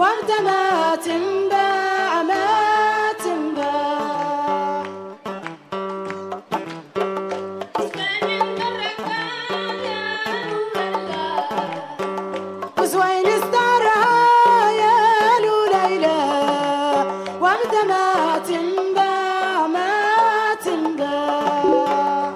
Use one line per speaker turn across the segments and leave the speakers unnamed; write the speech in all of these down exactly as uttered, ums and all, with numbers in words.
وقت ما تنباع ما تنباع وزوين استرها يا لوليلى وقت ما تنباع ما تنباع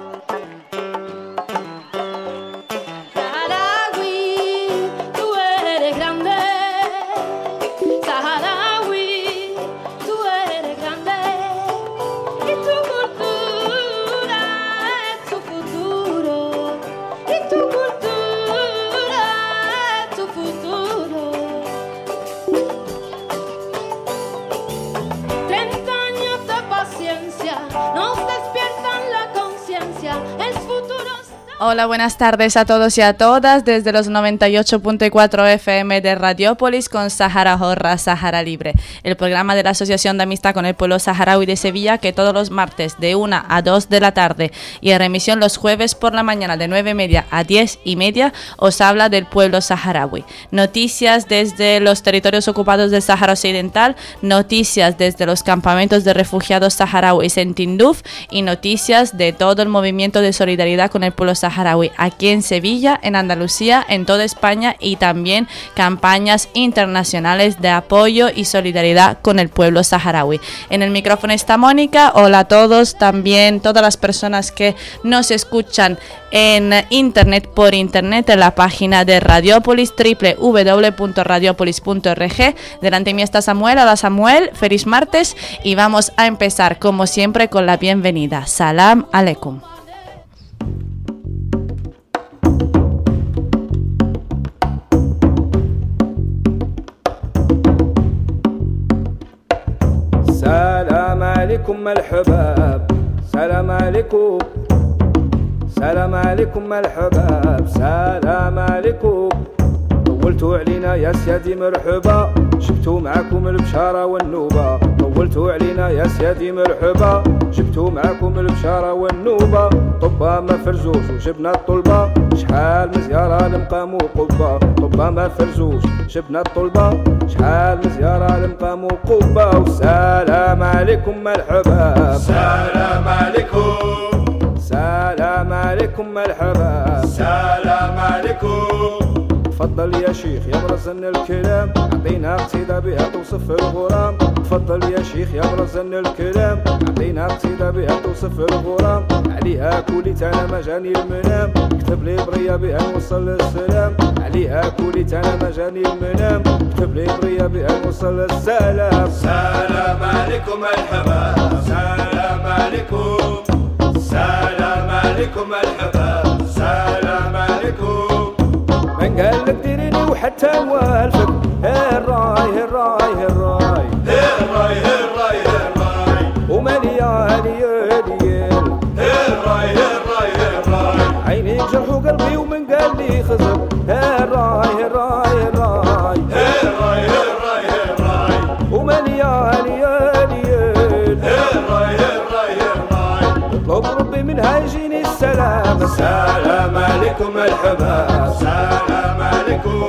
Hola, buenas tardes a todos y a todas desde los noventa y ocho punto cuatro F M de Radiópolis con Sahara Horra, Sahara Libre, el programa de la Asociación de Amistad con el Pueblo Saharaui de Sevilla, que todos los martes de una a dos de la tarde y en remisión los jueves por la mañana de nueve y media a diez y media os habla del pueblo saharaui. Noticias desde los territorios ocupados del Sáhara Occidental, noticias desde los campamentos de refugiados saharauis en Tinduf y noticias de todo el movimiento de solidaridad con el pueblo saharaui aquí en Sevilla, en Andalucía, en toda España y también campañas internacionales de apoyo y solidaridad con el pueblo saharaui. En el micrófono está Mónica. Hola a todos, también todas las personas que nos escuchan en internet, por internet, en la página de Radiópolis, doble u doble u doble u punto radiópolis punto org. Delante de mí está Samuel. Hola Samuel, feliz martes y vamos a empezar como siempre con la bienvenida. Salam aleikum.
سلام عليكم الحباب سلام عليكم سلام عليكم الحباب سلام عليكم طولتوا علينا يا سيادي مرحبا جبتوا معاكم البشارة والنوبة طولتوا علينا يا سيادي مرحبا جبتوا معاكم البشارة والنوبة طبا ما فرزوش وجبنا الطلبة شحال مزيارة لمقام وقبة طبا ما فرزوش جبنا الطلبة شحال مزيارة لمقام وقبة والسلام عليكم الحباب
سلام عليكم
سلام عليكم الحباب
سلام عليكم
تفضل يا شيخ يا مرزن الكلام عطينا قصيدة بها توصف الغرام تفضل يا شيخ يا مرزن الكلام عطينا قصيدة بها توصف الغرام عليها كوليت انا ما جاني المنام كتب لي برية بها نوصل السلام عليها كوليت انا ما جاني المنام كتب لي برية بها نوصل السلام
سلام عليكم الحباب سلام عليكم سلام عليكم الحباب سلام عليكم
من قال لك ديريني وحتى والفك هالراي هالراي هالراي
هالراي هالراي هالراي
ومليان ياليال
هالراي هالراي هالراي
عيني جرح وقلبي ومن قال لي خزر هالراي هالراي هالراي
هالراي هالراي هالراي
ومليان ياليال
هالراي هالراي هالراي
اطلب ربي منها يجيني السلام
سلام عليكم الحباب سلام عليكم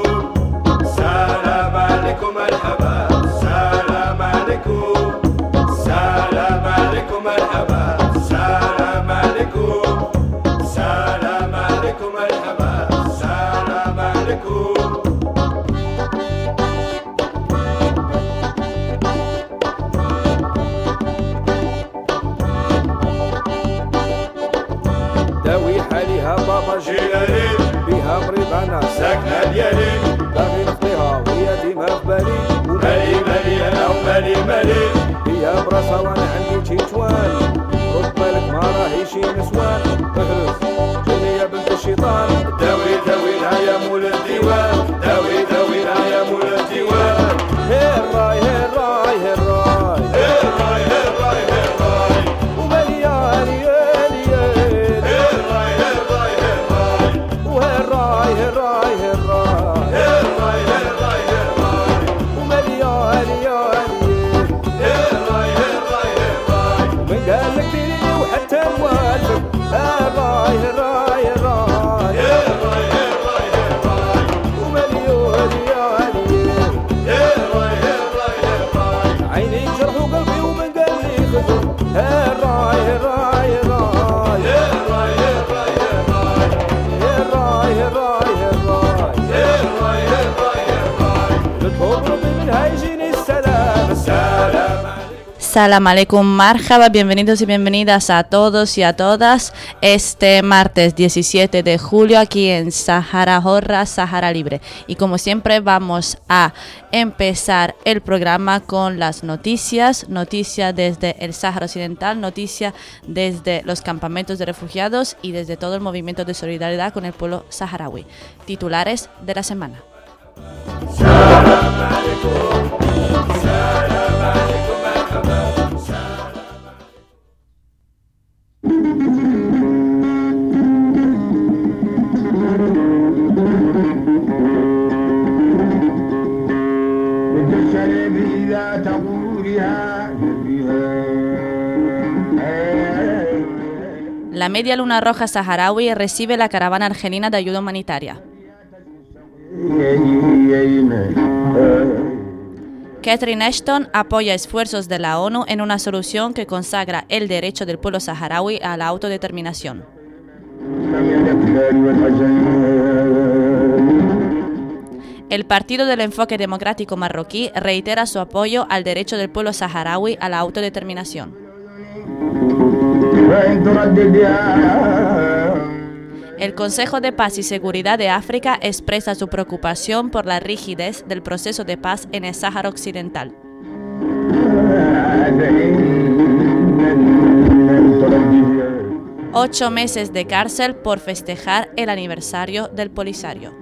سلام عليكم الحباب سلام عليكم سلام عليكم الحباب سلام عليكم سلام عليكم الحباب سلام عليكم
داوي حاليها بابا
جيلاني
بها مريض انا
ساكنة ديالي
باغي نخطيها وهي ديما في بالي
مالي مالي انا ومالي مالي
هي براسها وانا عندي تيتوان رد بالك ما راهي شي نسوان اهرس جاني يا بنت الشيطان
داوي داوي لها يا مول الديوان داوي داوي لها يا مول الديوان
هالراي هالراي هالراي
هالراي هالراي هالراي
ومليان ياليال
هالراي هالراي هالراي
وهالراي هالراي هالراي
هالراي هالراي هالراي
ومليان ياليال
هالراي هالراي هالراي
ومن قال لك ديريني وحتى موالفك
Salam aleikum, marhaba, bienvenidos y bienvenidas a todos y a todas este martes diecisiete de julio aquí en Sahara Horra, Sahara Libre. Y como siempre vamos a empezar el programa con las noticias, noticias desde el Sáhara Occidental, noticias desde los campamentos de refugiados y desde todo el movimiento de solidaridad con el pueblo saharaui. Titulares de la semana. La Media Luna Roja Saharaui recibe la caravana argelina de ayuda humanitaria. Catherine Ashton apoya esfuerzos de la ONU en una solución que consagra el derecho del pueblo saharaui a la autodeterminación. El Partido del Enfoque Democrático Marroquí reitera su apoyo al derecho del pueblo saharaui a la autodeterminación. El Consejo de Paz y Seguridad de África expresa su preocupación por la rigidez del proceso de paz en el Sáhara Occidental. Ocho meses de cárcel por festejar el aniversario del Polisario.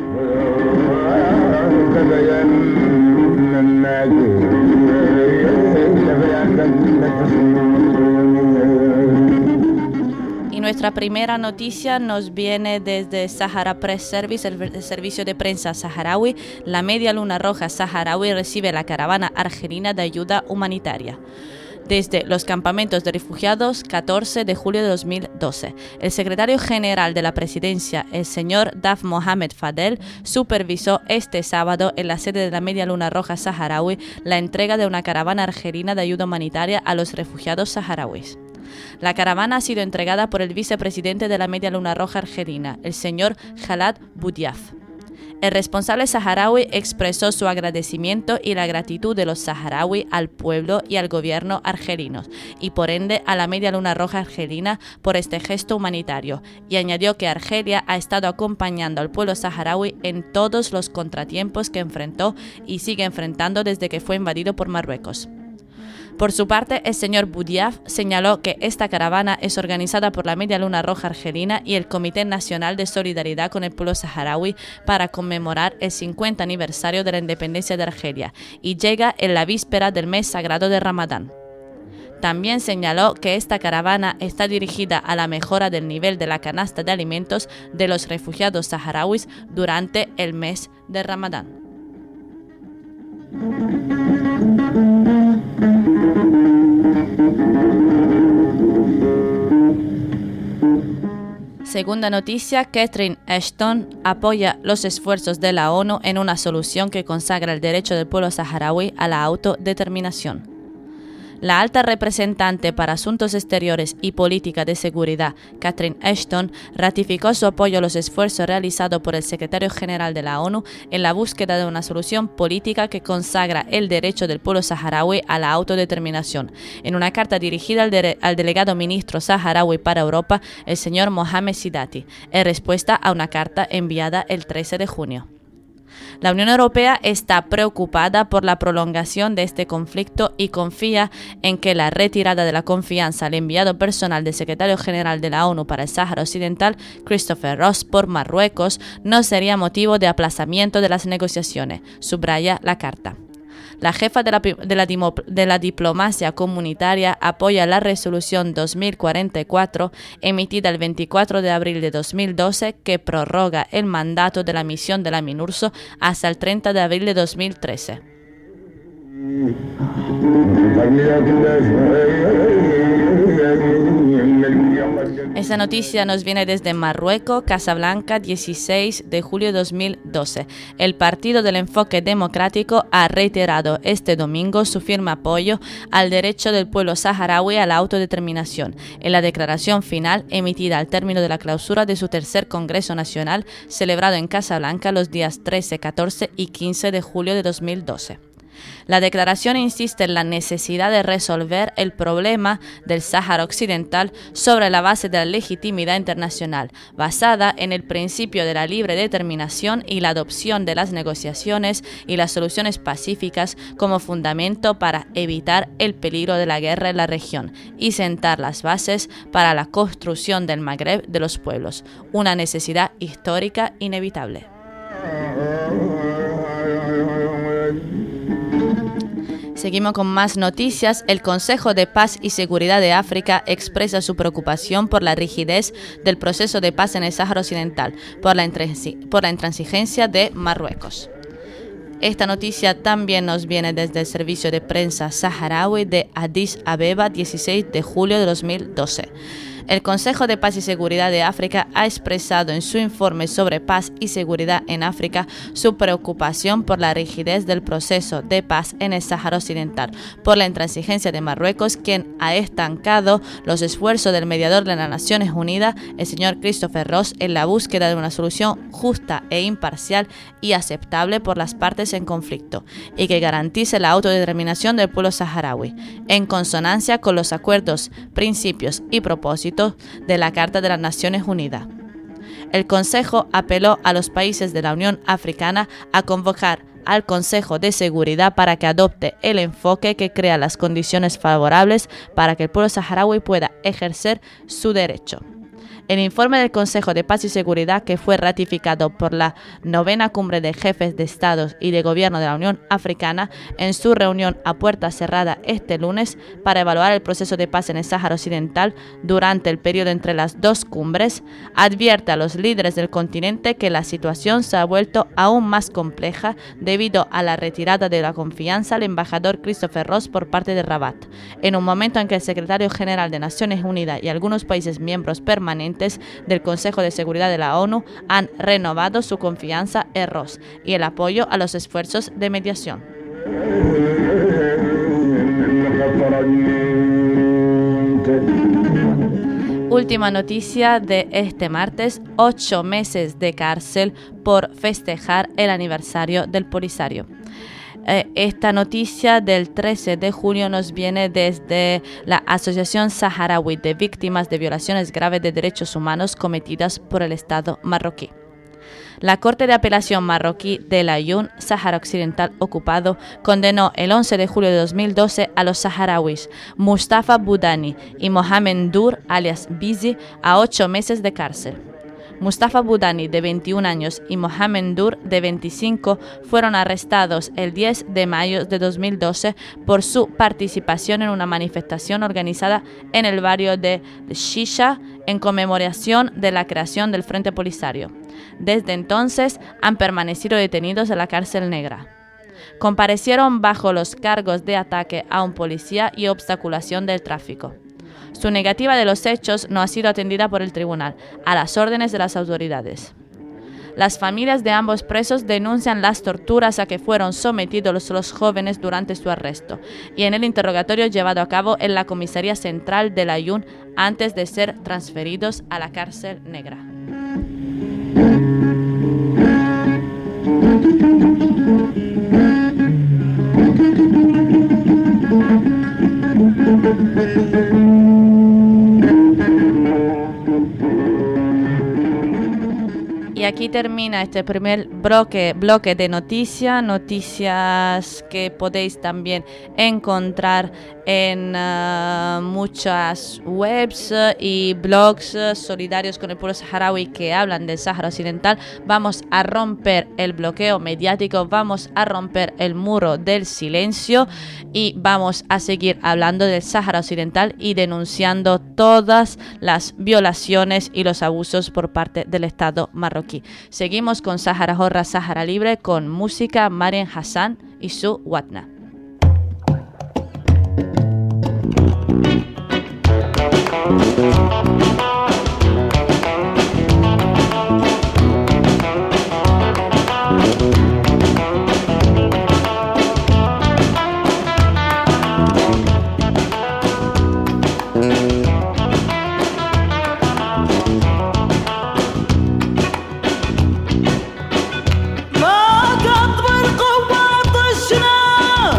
Y nuestra primera noticia nos viene desde Sahara Press Service, el servicio de prensa saharaui. La Media Luna Roja Saharaui recibe la caravana argelina de ayuda humanitaria. Desde los campamentos de refugiados, catorce de julio de dos mil doce. El secretario general de la presidencia, el señor Daf Mohamed Fadel, supervisó este sábado en la sede de la Media Luna Roja Saharaui la entrega de una caravana argelina de ayuda humanitaria a los refugiados saharauis. La caravana ha sido entregada por el vicepresidente de la Media Luna Roja argelina, el señor Khalad Boudiaf. El responsable saharaui expresó su agradecimiento y la gratitud de los saharaui al pueblo y al gobierno argelinos, y por ende a la Media Luna Roja argelina por este gesto humanitario, y añadió que Argelia ha estado acompañando al pueblo saharaui en todos los contratiempos que enfrentó y sigue enfrentando desde que fue invadido por Marruecos. Por su parte, el señor Boudiaf señaló que esta caravana es organizada por la Media Luna Roja argelina y el Comité Nacional de Solidaridad con el Pueblo Saharaui para conmemorar el cincuenta aniversario de la independencia de Argelia y llega en la víspera del mes sagrado de Ramadán. También señaló que esta caravana está dirigida a la mejora del nivel de la canasta de alimentos de los refugiados saharauis durante el mes de Ramadán. Segunda noticia, Catherine Ashton apoya los esfuerzos de la ONU en una solución que consagra el derecho del pueblo saharaui a la autodeterminación. La alta representante para Asuntos Exteriores y Política de Seguridad, Catherine Ashton, ratificó su apoyo a los esfuerzos realizados por el secretario general de la ONU en la búsqueda de una solución política que consagra el derecho del pueblo saharaui a la autodeterminación, en una carta dirigida al, de- al delegado ministro saharaui para Europa, el señor Mohamed Sidati, en respuesta a una carta enviada el trece de junio. La Unión Europea está preocupada por la prolongación de este conflicto y confía en que la retirada de la confianza al enviado personal del secretario general de la ONU para el Sáhara Occidental, Christopher Ross, por Marruecos, no sería motivo de aplazamiento de las negociaciones, subraya la carta. La jefa de la, de, la dimo, de la diplomacia comunitaria apoya la resolución dos mil cuarenta y cuatro emitida el veinticuatro de abril de dos mil doce que prorroga el mandato de la misión de la MINURSO hasta el treinta de abril de dos mil trece. Esta noticia nos viene desde Marruecos, Casablanca, dieciséis de julio de dos mil doce. El Partido del Enfoque Democrático ha reiterado este domingo su firme apoyo al derecho del pueblo saharaui a la autodeterminación, en la declaración final emitida al término de la clausura de su tercer Congreso Nacional, celebrado en Casablanca los días trece, catorce y quince de julio de dos mil doce. La declaración insiste en la necesidad de resolver el problema del Sáhara Occidental sobre la base de la legitimidad internacional, basada en el principio de la libre determinación y la adopción de las negociaciones y las soluciones pacíficas como fundamento para evitar el peligro de la guerra en la región y sentar las bases para la construcción del Magreb de los pueblos, una necesidad histórica inevitable. Seguimos con más noticias. El Consejo de Paz y Seguridad de África expresa su preocupación por la rigidez del proceso de paz en el Sáhara Occidental, por la, intransi- por la intransigencia de Marruecos. Esta noticia también nos viene desde el servicio de prensa saharaui de Addis Abeba, dieciséis de julio de dos mil doce. El Consejo de Paz y Seguridad de África ha expresado en su informe sobre paz y seguridad en África su preocupación por la rigidez del proceso de paz en el Sáhara Occidental, por la intransigencia de Marruecos, quien ha estancado los esfuerzos del mediador de las Naciones Unidas, el señor Christopher Ross, en la búsqueda de una solución justa e imparcial y aceptable por las partes en conflicto, y que garantice la autodeterminación del pueblo saharaui, en consonancia con los acuerdos, principios y propósitos de la Carta de las Naciones Unidas. El Consejo apeló a los países de la Unión Africana a convocar al Consejo de Seguridad para que adopte el enfoque que crea las condiciones favorables para que el pueblo saharaui pueda ejercer su derecho. El informe del Consejo de Paz y Seguridad, que fue ratificado por la novena cumbre de jefes de Estados y de Gobierno de la Unión Africana en su reunión a puerta cerrada este lunes para evaluar el proceso de paz en el Sáhara Occidental durante el periodo entre las dos cumbres, advierte a los líderes del continente que la situación se ha vuelto aún más compleja debido a la retirada de la confianza al embajador Christopher Ross por parte de Rabat, en un momento en que el secretario general de Naciones Unidas y algunos países miembros permanentes del Consejo de Seguridad de la ONU han renovado su confianza en Ross y el apoyo a los esfuerzos de mediación. Última noticia de este martes: ocho meses de cárcel por festejar el aniversario del Polisario. Esta noticia del trece de junio nos viene desde la Asociación Saharaui de Víctimas de Violaciones Graves de Derechos Humanos cometidas por el Estado marroquí. La Corte de Apelación marroquí del Aaiún, Sáhara Occidental ocupado, condenó el once de julio de dos mil doce a los saharauis Mustafa Boudani y Mohamed Ndour, alias Bizi, a ocho meses de cárcel. Mustafa Boudani, de veintiún años, y Mohamed Ndour, de veinticinco, fueron arrestados el diez de mayo de dos mil doce por su participación en una manifestación organizada en el barrio de Shisha en conmemoración de la creación del Frente Polisario. Desde entonces han permanecido detenidos en la cárcel negra. Comparecieron bajo los cargos de ataque a un policía y obstaculación del tráfico. Su negativa de los hechos no ha sido atendida por el tribunal, a las órdenes de las autoridades. Las familias de ambos presos denuncian las torturas a que fueron sometidos los, los jóvenes durante su arresto y en el interrogatorio llevado a cabo en la comisaría central del Aaiún antes de ser transferidos a la cárcel negra. Y aquí termina este primer bloque, bloque de noticias, noticias que podéis también encontrar en uh, muchas webs y blogs solidarios con el pueblo saharaui que hablan del Sáhara Occidental. Vamos a romper el bloqueo mediático, vamos a romper el muro del silencio y vamos a seguir hablando del Sáhara Occidental y denunciando todas las violaciones y los abusos por parte del Estado marroquí. Seguimos con Sahara Horra, Sahara Libre, con música, Mariam Hassan y su Watna.
ما قطب القوة طشنا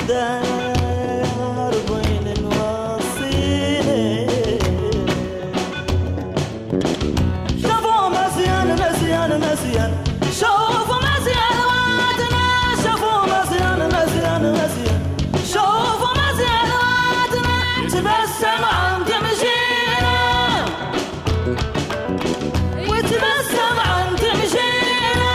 دار بين الواصلين شافوا مزيان مزيان مزيان شوفوا مزيان وعدنا شافوا مزيان مزيان مزيان شوفوا مزيان وعدنا تبسم عن تمشينا وتبسم عن تمشينا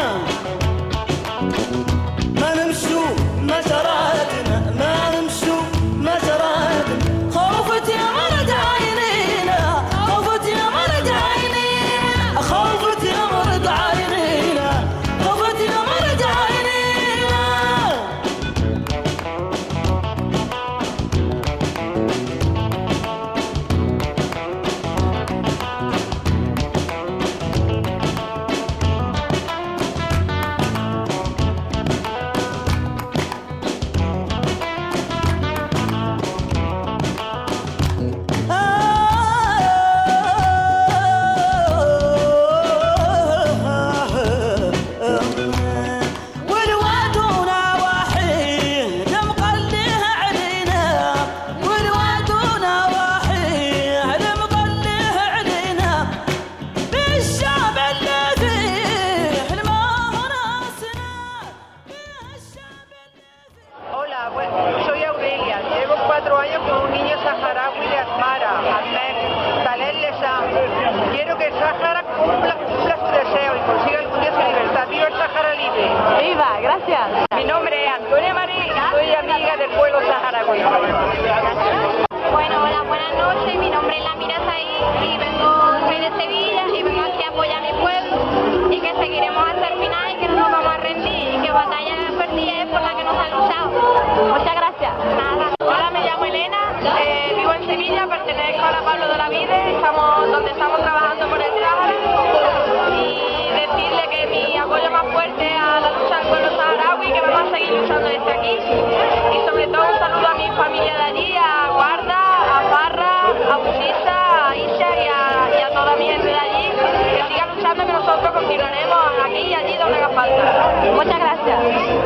ما نمشوا مساراتنا ما نمشوا مساراتنا خوفت يا مرد عينينا خوفت يا مرد عينينا خوفت يا مرد عينينا خوفت يا مرد عينينا والوادونا وحيد مقليه علينا والوادونا وحيد مقليه علينا بالشعب اللي فيه حلمه راسنا بالشعب اللي فيه
Hola, bueno, soy Aurelia. Llevo cuatro años con un niño saharaui de Asmara, Ahmed, Khaled Lessam. Quiero que el Sahara cumpla, cumpla su deseo y consiga algún día su libertad. ¡Viva el Sahara libre!
¡Viva! Gracias.
Mi nombre es Antonia Marí y soy amiga del pueblo saharaui.
Bueno, hola, buenas noches. Mi nombre es Lamira Said y vengo, soy de Sevilla y vengo aquí a apoyar a mi pueblo y que seguiremos hasta el final y que no nos vamos a rendir y que batalla perdida es por la que nos han luchado. Muchas gracias. Nada. Hola, me llamo Elena, eh, vivo en Sevilla, pertenezco a la Pablo de la Vide, estamos donde estamos trabajando por el Sahara y decirle que mi apoyo más fuerte a la lucha del pueblo saharaui, que vamos a seguir luchando desde aquí y sobre todo un saludo a mi familia de allí, a Guarda, a Parra, a Busisa, a Isha y a, y a toda mi gente de allí, que sigan luchando, que nosotros continuaremos aquí y allí donde haga falta. Muchas gracias.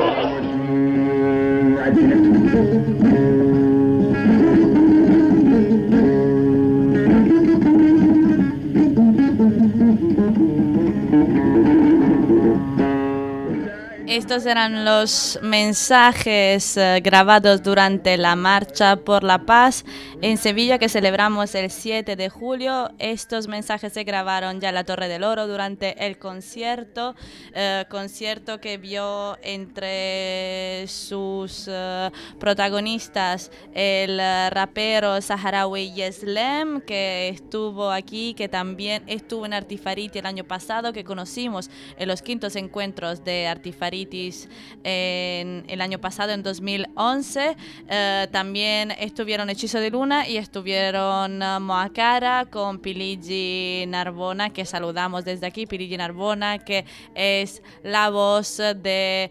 Estos eran los mensajes eh, grabados durante la Marcha por la Paz en Sevilla que celebramos el siete de julio. Estos mensajes se grabaron ya en la Torre del Oro durante el concierto, eh, concierto que vio entre sus eh, protagonistas el eh, rapero saharaui Yeslem, que estuvo aquí, que también estuvo en Artifariti el año pasado, que conocimos en los quintos encuentros de Artifariti en el año pasado, en dos mil once. Eh, también estuvieron Hechizo de Luna y estuvieron uh, Moakara con Piligi Narbona, que saludamos desde aquí. Piligi Narbona, que es la voz de,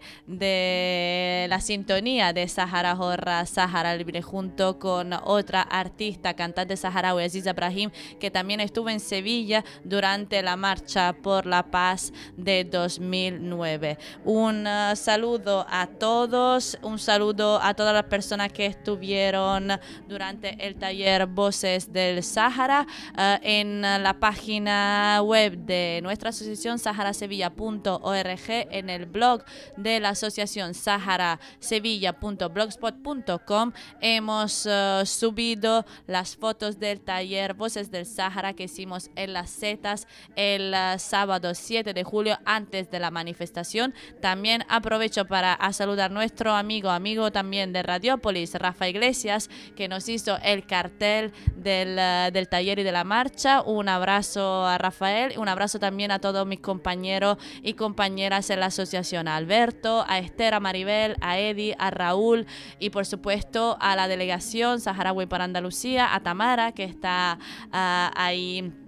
de la sintonía de Sahara Horra, Sahara Libre, junto con otra artista, cantante saharaui, Aziza Brahim, que también estuvo en Sevilla durante la Marcha por la Paz de dos mil nueve. Un uh, saludo a todos, un saludo a todas las personas que estuvieron durante el taller Voces del Sahara. Uh, en la página web de nuestra asociación sahara sevilla punto org, en el blog de la asociación sahara sevilla punto blogspot punto com, hemos uh, subido las fotos del taller Voces del Sahara que hicimos en Las Setas el uh, sábado siete de julio, antes de la manifestación. También aprovecho para a saludar a nuestro amigo, amigo también de Radiópolis, Rafa Iglesias, que nos hizo el cartel del, uh, del taller y de la marcha. Un abrazo a Rafael y un abrazo también a todos mis compañeros y compañeras en la asociación, a Alberto, a Esther, a Maribel, a Eddie, a Raúl y por supuesto a la delegación saharaui para Andalucía, a Tamara, que está uh, ahí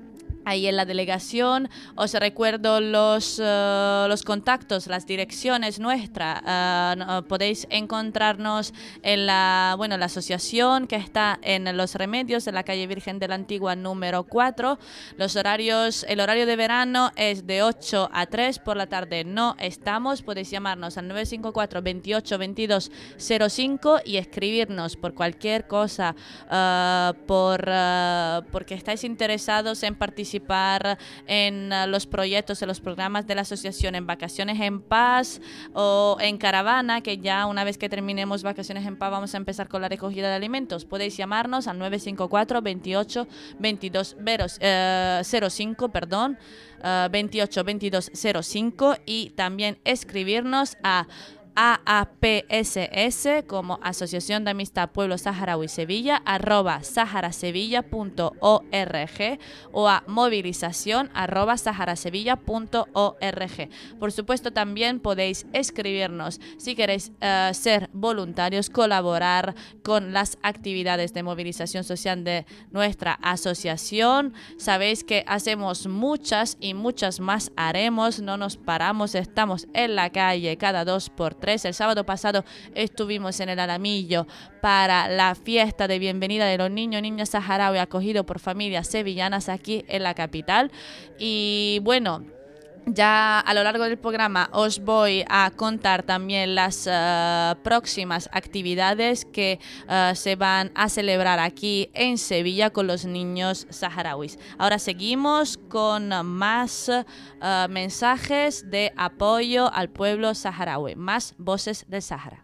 ahí en la delegación. Os recuerdo los, uh, los contactos, las direcciones nuestras. Uh, podéis encontrarnos en la, bueno, la asociación que está en Los Remedios, en la calle Virgen de la Antigua número cuatro. Los horarios, el horario de verano es de ocho a tres, por la tarde no estamos. Podéis llamarnos al nueve cinco cuatro, veintiocho, veintidós cero cinco y escribirnos por cualquier cosa, uh, por, uh, porque estáis interesados en participar en uh, los proyectos, en los programas de la asociación, en Vacaciones en Paz o en Caravana, que ya una vez que terminemos Vacaciones en Paz vamos a empezar con la recogida de alimentos. Podéis llamarnos al nueve cinco cuatro, veintiocho, veintidós cero cinco, perdón, uh, veintiocho, veintidós cero cinco, y también escribirnos a A A P S S como Asociación de Amistad Pueblo Saharaui Sevilla arroba saharasevilla punto org o a movilización arroba saharasevilla punto org. Por supuesto, también podéis escribirnos si queréis uh, ser voluntarios, colaborar con las actividades de movilización social de nuestra asociación. Sabéis que hacemos muchas y muchas más haremos, no nos paramos, estamos en la calle cada dos por tres. El sábado pasado estuvimos en el Alamillo para la fiesta de bienvenida de los niños y niñas saharaui acogidos por familias sevillanas aquí en la capital. Y bueno, ya a lo largo del programa os voy a contar también las uh, próximas actividades que uh, se van a celebrar aquí en Sevilla con los niños saharauis. Ahora seguimos con más uh, mensajes de apoyo al pueblo saharaui, más voces del Sahara.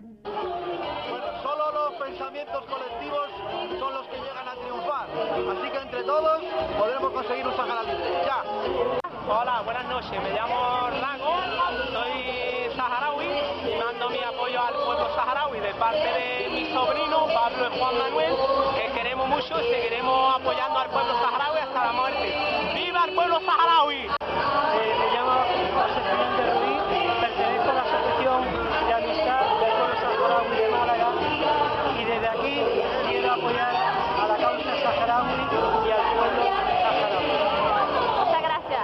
Solo los pensamientos colectivos son los que llegan a triunfar, así que entre todos podremos conseguir un Sahara libre. ¡Ya!
Hola, buenas noches, me llamo Orlando, soy saharaui y mando mi apoyo al pueblo saharaui de parte de mi sobrino Pablo y Juan Manuel, que queremos mucho y seguiremos apoyando al pueblo saharaui hasta la muerte. ¡Viva el pueblo saharaui!
Eh, me llamo José Fernández Ruiz, pertenezco a la Asociación de Amistad del Pueblo Saharaui de Málaga y desde aquí quiero apoyar a la causa saharaui y al pueblo saharaui.
Muchas gracias.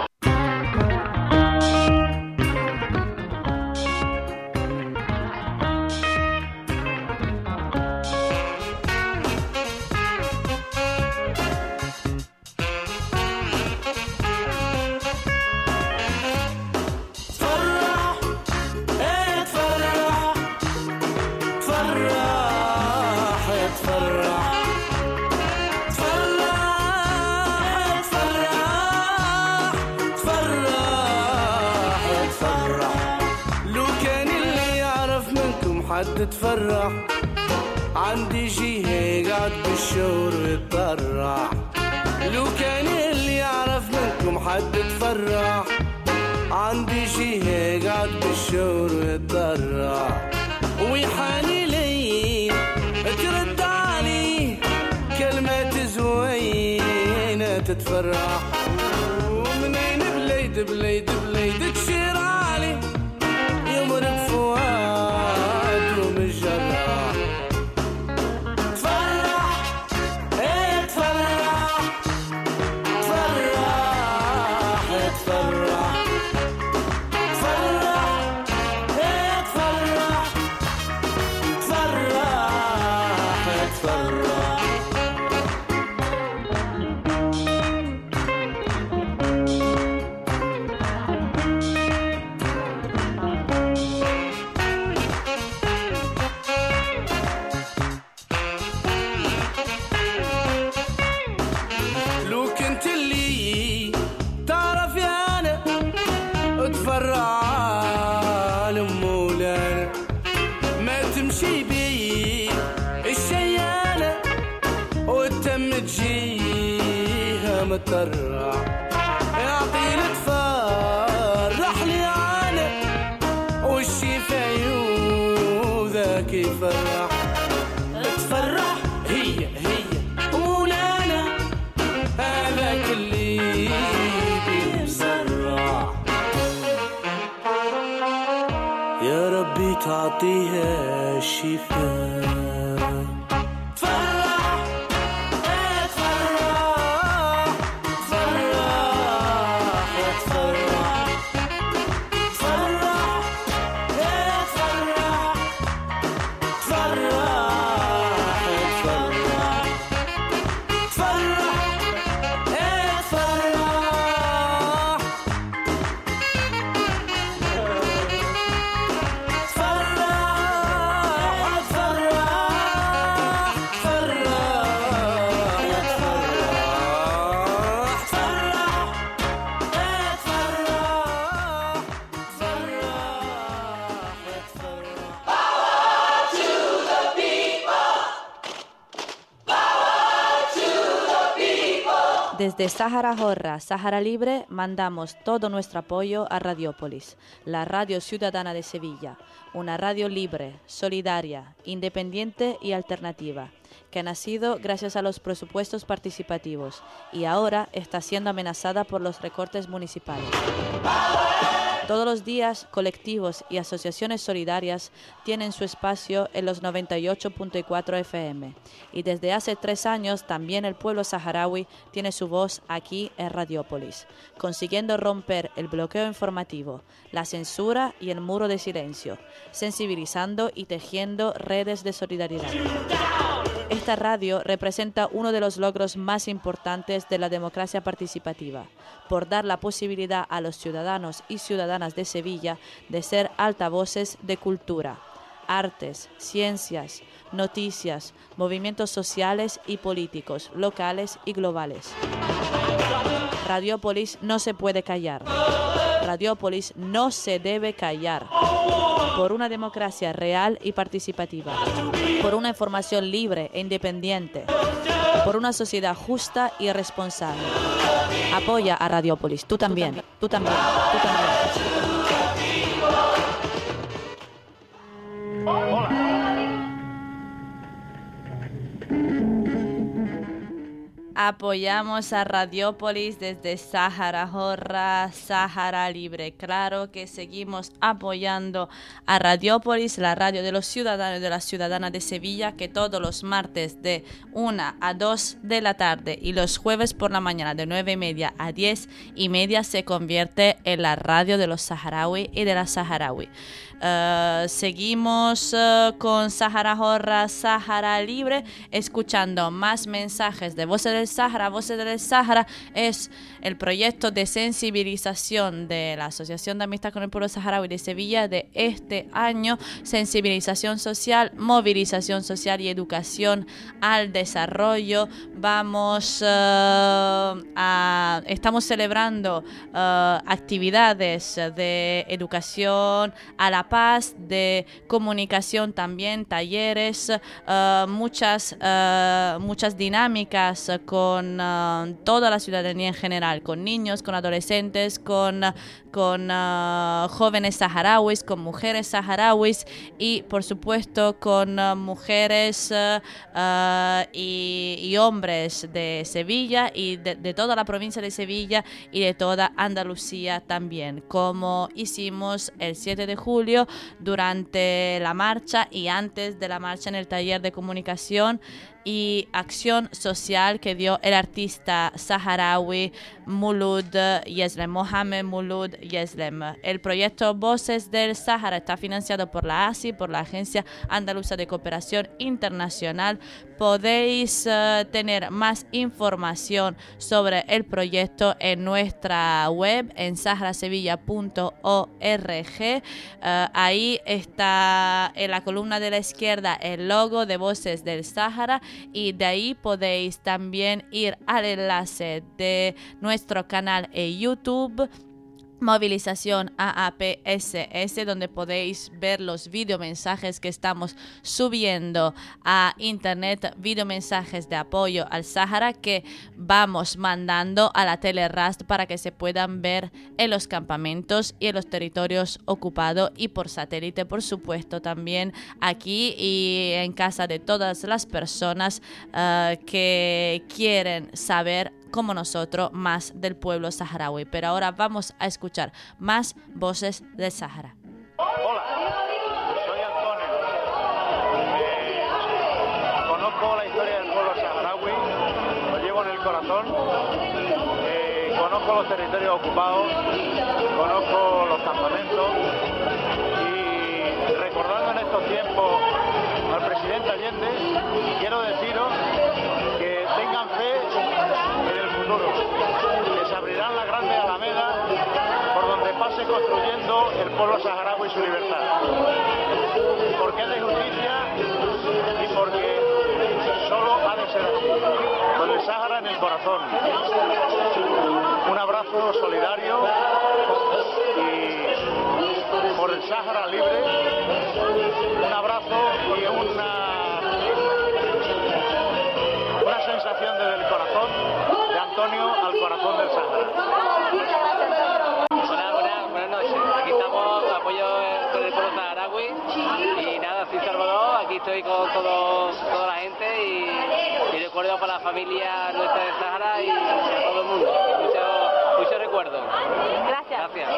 حد تفرح عندي جي هيك قاعد بالشور ويتضرع لو كان اللي يعرف منكم حد تفرح عندي جي هيك قاعد بالشور ويتضرع ويحاني لي ترد علي كلمة زوينة تتفرح ومنين بليد بليد بليد تشير علي يمرق فؤاد ومجرح تفرح ايه تفرح تفرح ايه تفرح تفرح ايه تفرح تفرح ايه تفرح مترع يعطيني تفرح لي انا والشي في عيوذك يفرح تفرح هي هي مولانا هذاك اللي بيسرع يا ربي تعطيها الشفاء فرح فرح
Desde Sahara Horra, Sahara Libre, mandamos todo nuestro apoyo a Radiópolis, la radio ciudadana de Sevilla, una radio libre, solidaria, independiente y alternativa, que ha nacido gracias a los presupuestos participativos y ahora está siendo amenazada por los recortes municipales. Todos los días, colectivos y asociaciones solidarias tienen su espacio en los noventa y ocho punto cuatro F M. Y desde hace tres años también el pueblo saharaui tiene su voz aquí en Radiópolis, consiguiendo romper el bloqueo informativo, la censura y el muro de silencio, sensibilizando y tejiendo redes de solidaridad. Esta radio representa uno de los logros más importantes de la democracia participativa, por dar la posibilidad a los ciudadanos y ciudadanas de Sevilla de ser altavoces de cultura, artes, ciencias, noticias, movimientos sociales y políticos, locales y globales. Radiópolis no se puede callar. Radiópolis no se debe callar. Por una democracia real y participativa. Por una información libre e independiente. Por una sociedad justa y responsable. Apoya a Radiópolis. Tú también. Tú también. Tú también. Apoyamos a Radiópolis desde Sahara Horra, Sahara Libre. Claro que seguimos apoyando a Radiópolis, la radio de los ciudadanos y de las ciudadanas de Sevilla, que todos los martes de una a dos de la tarde y los jueves por la mañana de nueve y media a diez y media se convierte en la radio de los saharauis y de la saharaui. Uh, seguimos uh, con Sahara Horra, Sahara Libre, escuchando más mensajes de Voces del Sahara. Voces del Sahara es el proyecto de sensibilización de la Asociación de Amistad con el Pueblo Saharaui de Sevilla de este año. Sensibilización social, movilización social y educación al desarrollo. Vamos uh, a, estamos celebrando uh, actividades de educación a la paz, de comunicación también, talleres, uh, muchas, uh, muchas dinámicas con uh, toda la ciudadanía en general, con niños, con adolescentes, con, con uh, jóvenes saharauis, con mujeres saharauis y por supuesto con uh, mujeres uh, uh, y, y hombres de Sevilla y de, de toda la provincia de Sevilla y de toda Andalucía también, como hicimos el siete de julio durante la marcha y antes de la marcha en el taller de comunicación y acción social que dio el artista saharaui Mulud Yeslem, Mohamed Mulud Yeslem. El proyecto Voces del Sahara está financiado por la A S I, por la Agencia Andaluza de Cooperación Internacional. Podéis uh, tener más información sobre el proyecto en nuestra web en sahara sevilla punto org. Uh, ahí está en la columna de la izquierda el logo de Voces del Sahara y de ahí podéis también ir al enlace de nuestro canal en YouTube, Movilización A A P S S, donde podéis ver los videomensajes que estamos subiendo a internet, videomensajes de apoyo al Sahara que vamos mandando a la Telerast para que se puedan ver en los campamentos y en los territorios ocupados y por satélite, por supuesto, también aquí y en casa de todas las personas uh, que quieren saber como nosotros más del pueblo saharaui. Pero ahora vamos a escuchar más voces del Sahara.
Hola, soy Antonio. Eh, conozco la historia del pueblo saharaui, lo llevo en el corazón. Eh, conozco los territorios ocupados, conozco los campamentos y recordando en estos tiempos al pueblo saharaui y su libertad. Porque es de justicia y porque solo ha de ser así, con el Sáhara en el corazón. Un abrazo solidario y por el Sáhara libre, un abrazo y una, una sensación desde el corazón de Antonio al corazón del Sáhara.
Hola, buenas, buenas noches. Aquí estamos, apoyo con el pueblo saharaui y nada, soy Salvador, aquí estoy con todo, toda la gente y, y recuerdo para la familia nuestra del Sáhara y a todo el mundo. Muchos mucho recuerdos.
Gracias.
Gracias.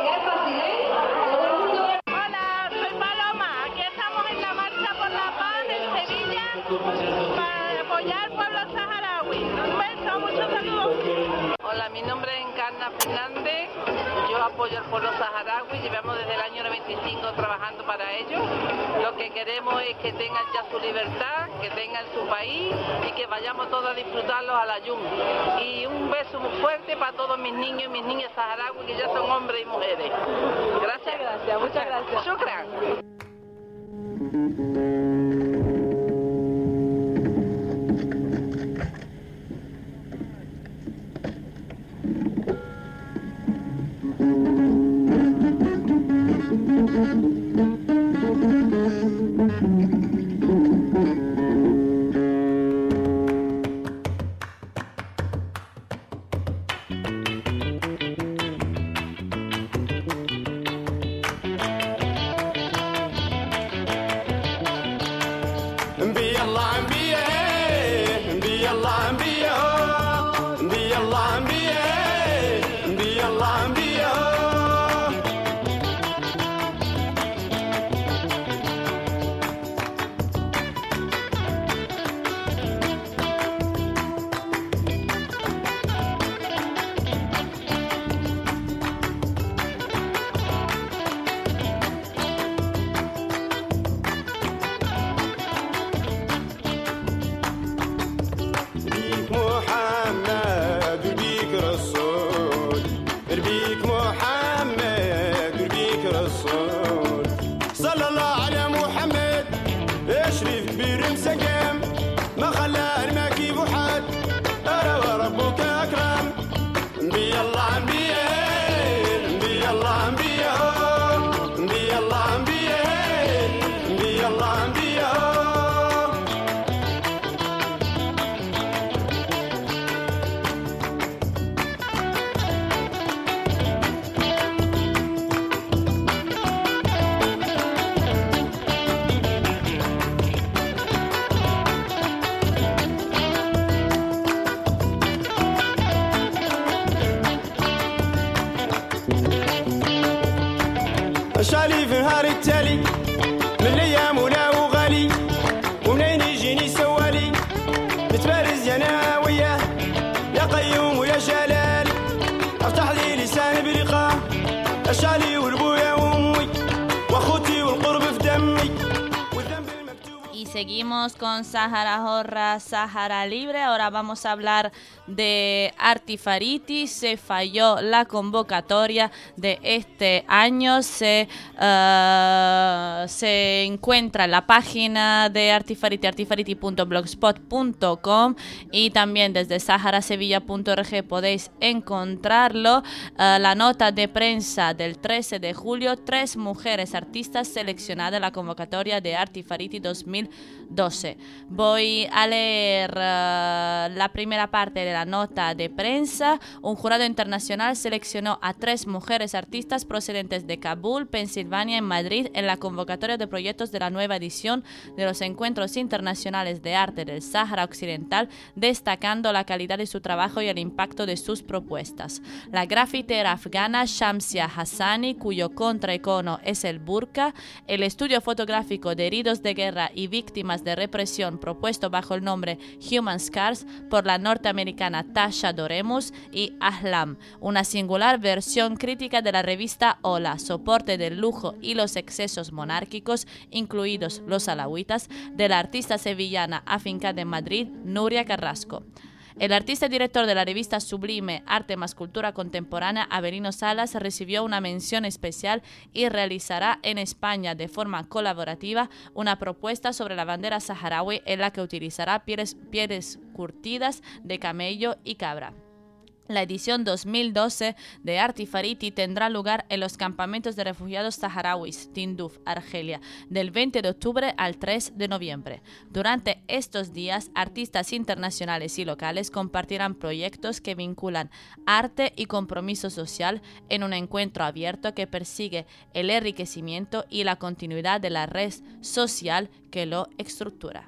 Hola, soy Paloma. Aquí estamos en la marcha por la paz en Sevilla para apoyar al pueblo saharaui. Un beso, muchos saludos.
Hola, mi nombre es Encarna Fernández. Yo apoyo al pueblo saharaui. Llevamos desde el año noventa y cinco trabajando para ellos. Lo que queremos es que tengan ya su libertad, que tengan su país y que vayamos todos a disfrutarlos a la Yum. Y un beso muy fuerte para todos mis niños y mis niñas saharauis que ya son hombres y mujeres. Gracias, gracias, muchas gracias. Shukran.
شالي في نهار التالي من الايام ولا وغالي ومنين يجيني سوالي نتبارز يا انا وياه يا قيوم ويا جلال افتح لي لساني بلقاه اشالي والبويا وامي واخوتي والقرب في دمي.
Y seguimos con Sahara Horra, Sahara Libre. Ahora vamos a hablar de Artifariti. Se falló la convocatoria de este año. Se, uh, se encuentra en la página de Artifariti, artifariti punto blogspot punto com, y también desde sahara sevilla punto org podéis encontrarlo. Uh, la nota de prensa del trece de julio, tres mujeres artistas seleccionadas en la convocatoria de Artifariti dos mil doce. Voy a leer uh, la primera parte de la nota de prensa. Un jurado internacional seleccionó a tres mujeres artistas procedentes de Kabul, Pensilvania y Madrid en la convocatoria de proyectos de la nueva edición de los Encuentros Internacionales de Arte del Sáhara Occidental, destacando la calidad de su trabajo y el impacto de sus propuestas. La grafitera afgana Shamsia Hassani, cuyo contraicono es el burka, el estudio fotográfico de heridos de guerra y víctimas de represión propuesto bajo el nombre Human Scars por la norteamericana Tasha Doremus, y Ahlam, una singular versión crítica de la revista Hola, soporte del lujo y los excesos monárquicos, incluidos los alawitas, de la artista sevillana afincada en Madrid, Nuria Carrasco. El artista y director de la revista Sublime Arte más Cultura Contemporánea, Avelino Salas, recibió una mención especial y realizará en España de forma colaborativa una propuesta sobre la bandera saharaui en la que utilizará pieles, pieles curtidas de camello y cabra. La edición dos mil doce de Artifariti tendrá lugar en los campamentos de refugiados saharauis, Tinduf, Argelia, del veinte de octubre al tres de noviembre. Durante estos días, artistas internacionales y locales compartirán proyectos que vinculan arte y compromiso social en un encuentro abierto que persigue el enriquecimiento y la continuidad de la red social que lo estructura.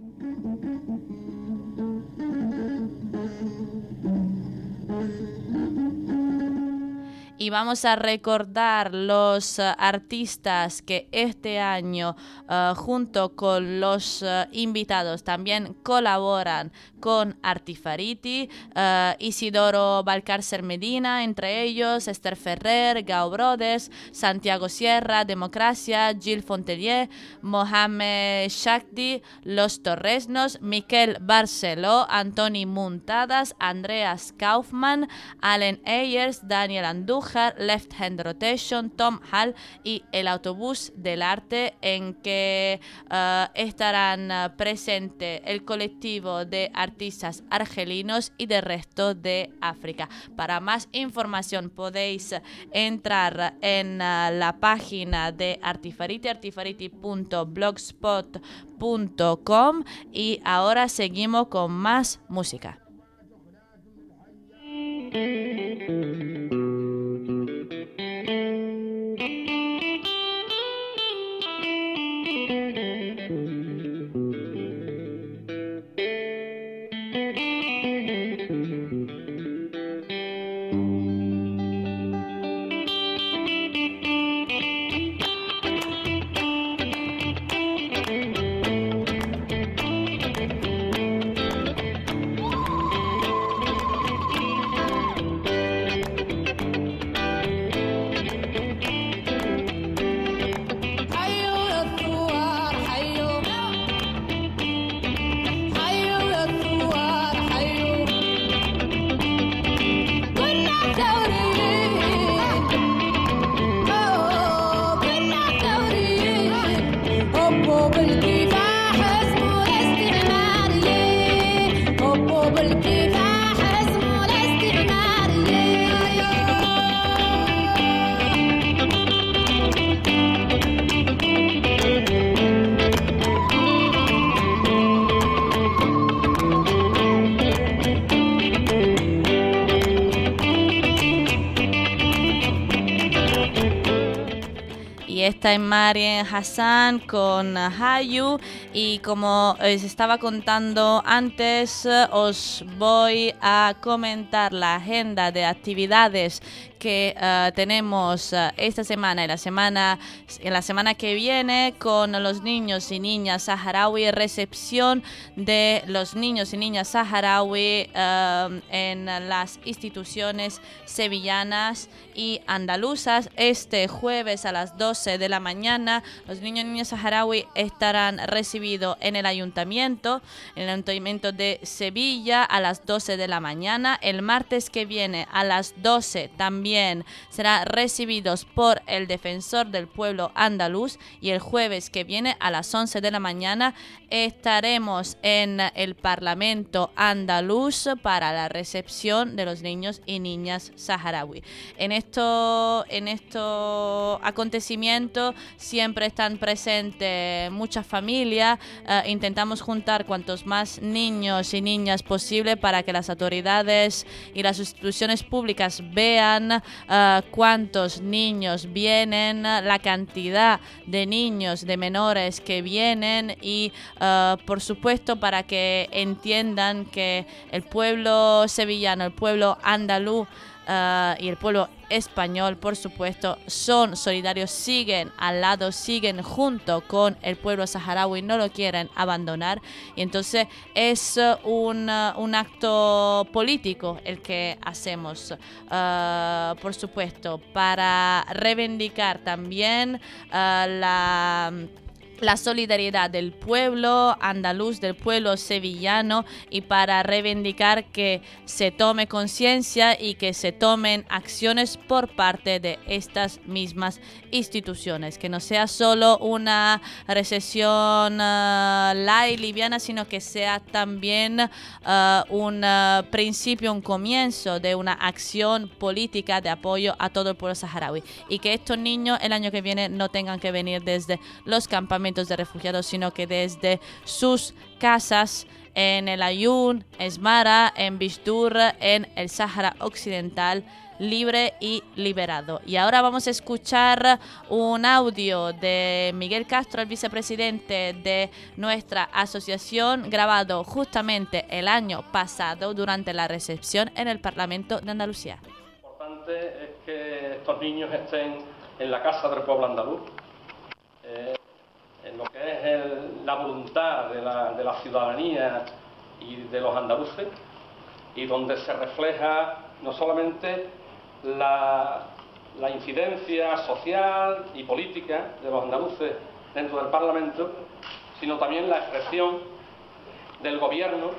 Y vamos a recordar los uh, artistas que este año, uh, junto con los uh, invitados, también colaboran con Artifariti. uh, Isidoro Valcárcel Medina, entre ellos Esther Ferrer, Gao Brothers, Santiago Sierra, Democracia, Gilles Fontelier, Mohamed Shakdi, Los Torresnos, Miquel Barceló, Antoni Muntadas, Andreas Kaufmann, Allen Ayers, Daniel Andújar, Left Hand Rotation, Tom Hall y el Autobús del Arte, en que uh, estarán uh, presentes el colectivo de artistas argelinos y del resto de África. Para más información podéis entrar en uh, la página de Artifariti, artifariti punto blogspot punto com, y ahora seguimos con más música. Esta es Marien Hassan con Hayu, y como os estaba contando antes, os voy a comentar la agenda de actividades que uh, tenemos uh, esta semana y la semana, en la semana que viene con los niños y niñas saharaui, recepción de los niños y niñas saharaui uh, en las instituciones sevillanas y andaluzas. Este jueves a las doce de la mañana los niños y niñas saharaui estarán recibidos en el ayuntamiento, en el ayuntamiento de Sevilla a las doce de la mañana. El martes que viene a las doce también serán recibidos por el defensor del pueblo andaluz, y el jueves que viene a las once de la mañana estaremos en el Parlamento andaluz para la recepción de los niños y niñas saharaui. En esto, en estos acontecimientos siempre están presentes muchas familias. Uh, intentamos juntar cuantos más niños y niñas posible para que las autoridades y las instituciones públicas vean Uh, cuántos niños vienen, la cantidad de niños, de menores que vienen, y uh, por supuesto para que entiendan que el pueblo sevillano, el pueblo andaluz Uh, y el pueblo español, por supuesto, son solidarios, siguen al lado, siguen junto con el pueblo saharaui, no lo quieren abandonar. Y entonces es uh, un, uh, un acto político el que hacemos, uh, por supuesto, para reivindicar también uh, la la solidaridad del pueblo andaluz, del pueblo sevillano, y para reivindicar que se tome conciencia y que se tomen acciones por parte de estas mismas instituciones, que no sea solo una recesión uh, light, liviana, sino que sea también uh, un uh, principio, un comienzo de una acción política de apoyo a todo el pueblo saharaui, y que estos niños el año que viene no tengan que venir desde los campamentos de refugiados, sino que desde sus casas en el Ayun, Esmara, en Bishdur, en el Sáhara Occidental, libre y liberado. Y ahora vamos a escuchar un audio de Miguel Castro, el vicepresidente de nuestra asociación, grabado justamente el año pasado durante la recepción en el Parlamento de Andalucía.
Lo importante es que estos niños estén en la casa del pueblo andaluz, eh, en lo que es el, la voluntad de la, de la ciudadanía y de los andaluces, y donde se refleja no solamente la, la incidencia social y política de los andaluces dentro del Parlamento, sino también la expresión del gobierno,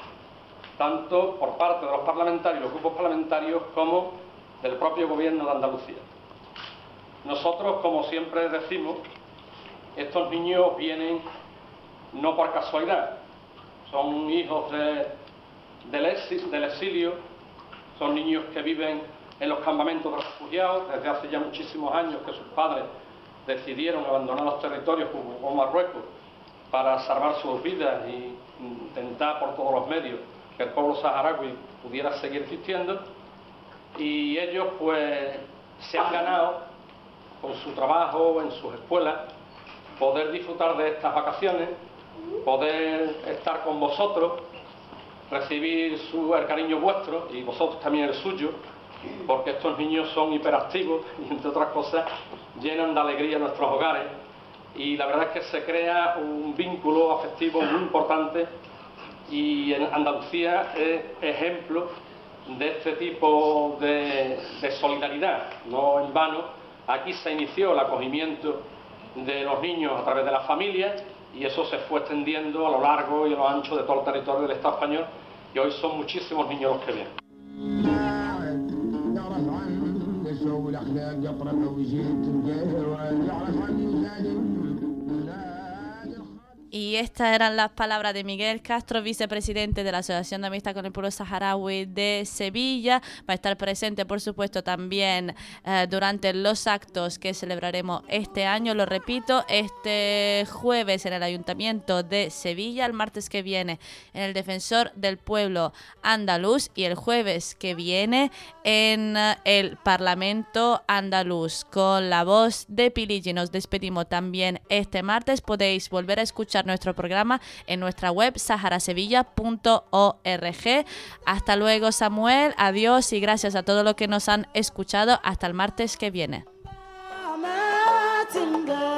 tanto por parte de los parlamentarios, los grupos parlamentarios, como del propio gobierno de Andalucía. Nosotros, como siempre decimos, estos niños vienen no por casualidad, son hijos de, del, exil, del exilio, son niños que viven en los campamentos de refugiados desde hace ya muchísimos años, que sus padres decidieron abandonar los territorios como Marruecos para salvar sus vidas y intentar por todos los medios que el pueblo saharaui pudiera seguir existiendo, y ellos pues se han ganado con su trabajo en sus escuelas poder disfrutar de estas vacaciones, poder estar con vosotros, recibir su, el cariño vuestro y vosotros también el suyo, porque estos niños son hiperactivos y, entre otras cosas, llenan de alegría nuestros hogares, y la verdad es que se crea un vínculo afectivo muy importante, y en Andalucía es ejemplo de este tipo de, de solidaridad. No en vano, aquí se inició el acogimiento de los niños a través de las familias, y eso se fue extendiendo a lo largo y a lo ancho de todo el territorio del Estado español, y hoy son muchísimos niños los que vienen.
Y estas eran las palabras de Miguel Castro, vicepresidente de la Asociación de Amistad con el Pueblo Saharaui de Sevilla. Va a estar presente, por supuesto, también eh, durante los actos que celebraremos este año. Lo repito, este jueves en el Ayuntamiento de Sevilla, el martes que viene en el Defensor del Pueblo Andaluz, y el jueves que viene en eh, el Parlamento Andaluz. Con la voz de Piligi nos despedimos también este martes. Podéis volver a escuchar nuestro programa en nuestra web sahara sevilla punto org. Hasta luego, Samuel, adiós, y gracias a todos los que nos han escuchado. Hasta el martes que viene.